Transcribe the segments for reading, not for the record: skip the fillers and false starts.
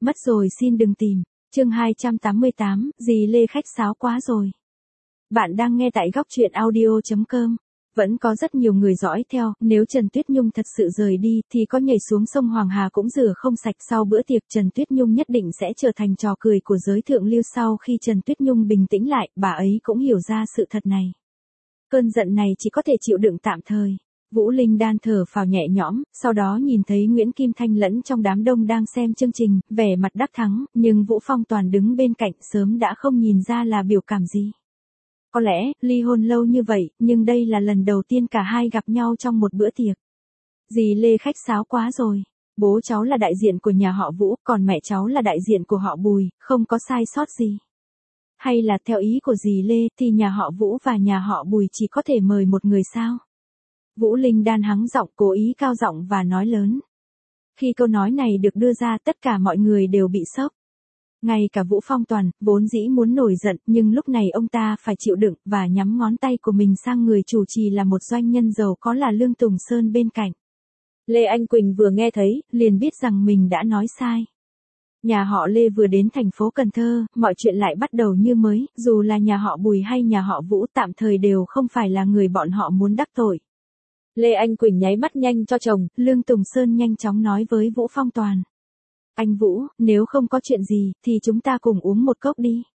mất rồi xin đừng tìm. Chương 288, dì Lê khách sáo quá rồi. Bạn đang nghe tại góc truyện audio.com. Vẫn có rất nhiều người dõi theo, nếu Trần Tuyết Nhung thật sự rời đi thì có nhảy xuống sông Hoàng Hà cũng rửa không sạch. Sau bữa tiệc Trần Tuyết Nhung nhất định sẽ trở thành trò cười của giới thượng lưu. Sau khi Trần Tuyết Nhung bình tĩnh lại, bà ấy cũng hiểu ra sự thật này. Cơn giận này chỉ có thể chịu đựng tạm thời. Vũ Linh Đan thở phào nhẹ nhõm, sau đó nhìn thấy Nguyễn Kim Thanh lẫn trong đám đông đang xem chương trình, vẻ mặt đắc thắng, nhưng Vũ Phong Toàn đứng bên cạnh sớm đã không nhìn ra là biểu cảm gì. Có lẽ, ly hôn lâu như vậy, nhưng đây là lần đầu tiên cả hai gặp nhau trong một bữa tiệc. Dì Lê khách sáo quá rồi. Bố cháu là đại diện của nhà họ Vũ, còn mẹ cháu là đại diện của họ Bùi, không có sai sót gì. Hay là theo ý của dì Lê thì nhà họ Vũ và nhà họ Bùi chỉ có thể mời một người sao? Vũ Linh Đan hắng giọng, cố ý cao giọng và nói lớn. Khi câu nói này được đưa ra, tất cả mọi người đều bị sốc. Ngay cả Vũ Phong Toàn, vốn dĩ muốn nổi giận, nhưng lúc này ông ta phải chịu đựng và nhắm ngón tay của mình sang người chủ trì là một doanh nhân giàu có là Lương Tùng Sơn bên cạnh. Lê Anh Quỳnh vừa nghe thấy, liền biết rằng mình đã nói sai. Nhà họ Lê vừa đến thành phố Cần Thơ, mọi chuyện lại bắt đầu như mới, dù là nhà họ Bùi hay nhà họ Vũ tạm thời đều không phải là người bọn họ muốn đắc tội. Lê Anh Quỳnh nháy mắt nhanh cho chồng, Lương Tùng Sơn nhanh chóng nói với Vũ Phong Toàn. Anh Vũ, nếu không có chuyện gì, thì chúng ta cùng uống một cốc đi.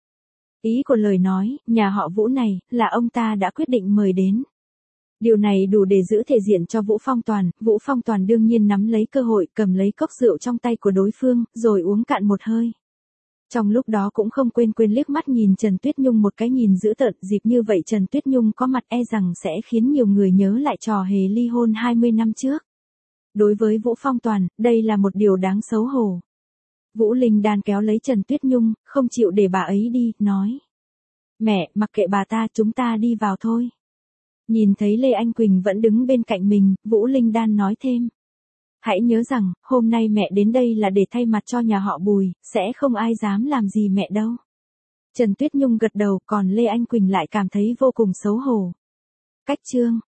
Ý của lời nói, nhà họ Vũ này, là ông ta đã quyết định mời đến. Điều này đủ để giữ thể diện cho Vũ Phong Toàn đương nhiên nắm lấy cơ hội cầm lấy cốc rượu trong tay của đối phương, rồi uống cạn một hơi. Trong lúc đó cũng không quên liếc mắt nhìn Trần Tuyết Nhung một cái nhìn dữ tợn, dịp như vậy Trần Tuyết Nhung có mặt e rằng sẽ khiến nhiều người nhớ lại trò hề ly hôn 20 năm trước. Đối với Vũ Phong Toàn, đây là một điều đáng xấu hổ. Vũ Linh Đan kéo lấy Trần Tuyết Nhung, không chịu để bà ấy đi, nói. Mẹ, mặc kệ bà ta, chúng ta đi vào thôi. Nhìn thấy Lê Anh Quỳnh vẫn đứng bên cạnh mình, Vũ Linh Đan nói thêm. Hãy nhớ rằng, hôm nay mẹ đến đây là để thay mặt cho nhà họ Bùi, sẽ không ai dám làm gì mẹ đâu. Trần Tuyết Nhung gật đầu, còn Lê Anh Quỳnh lại cảm thấy vô cùng xấu hổ. Cách chương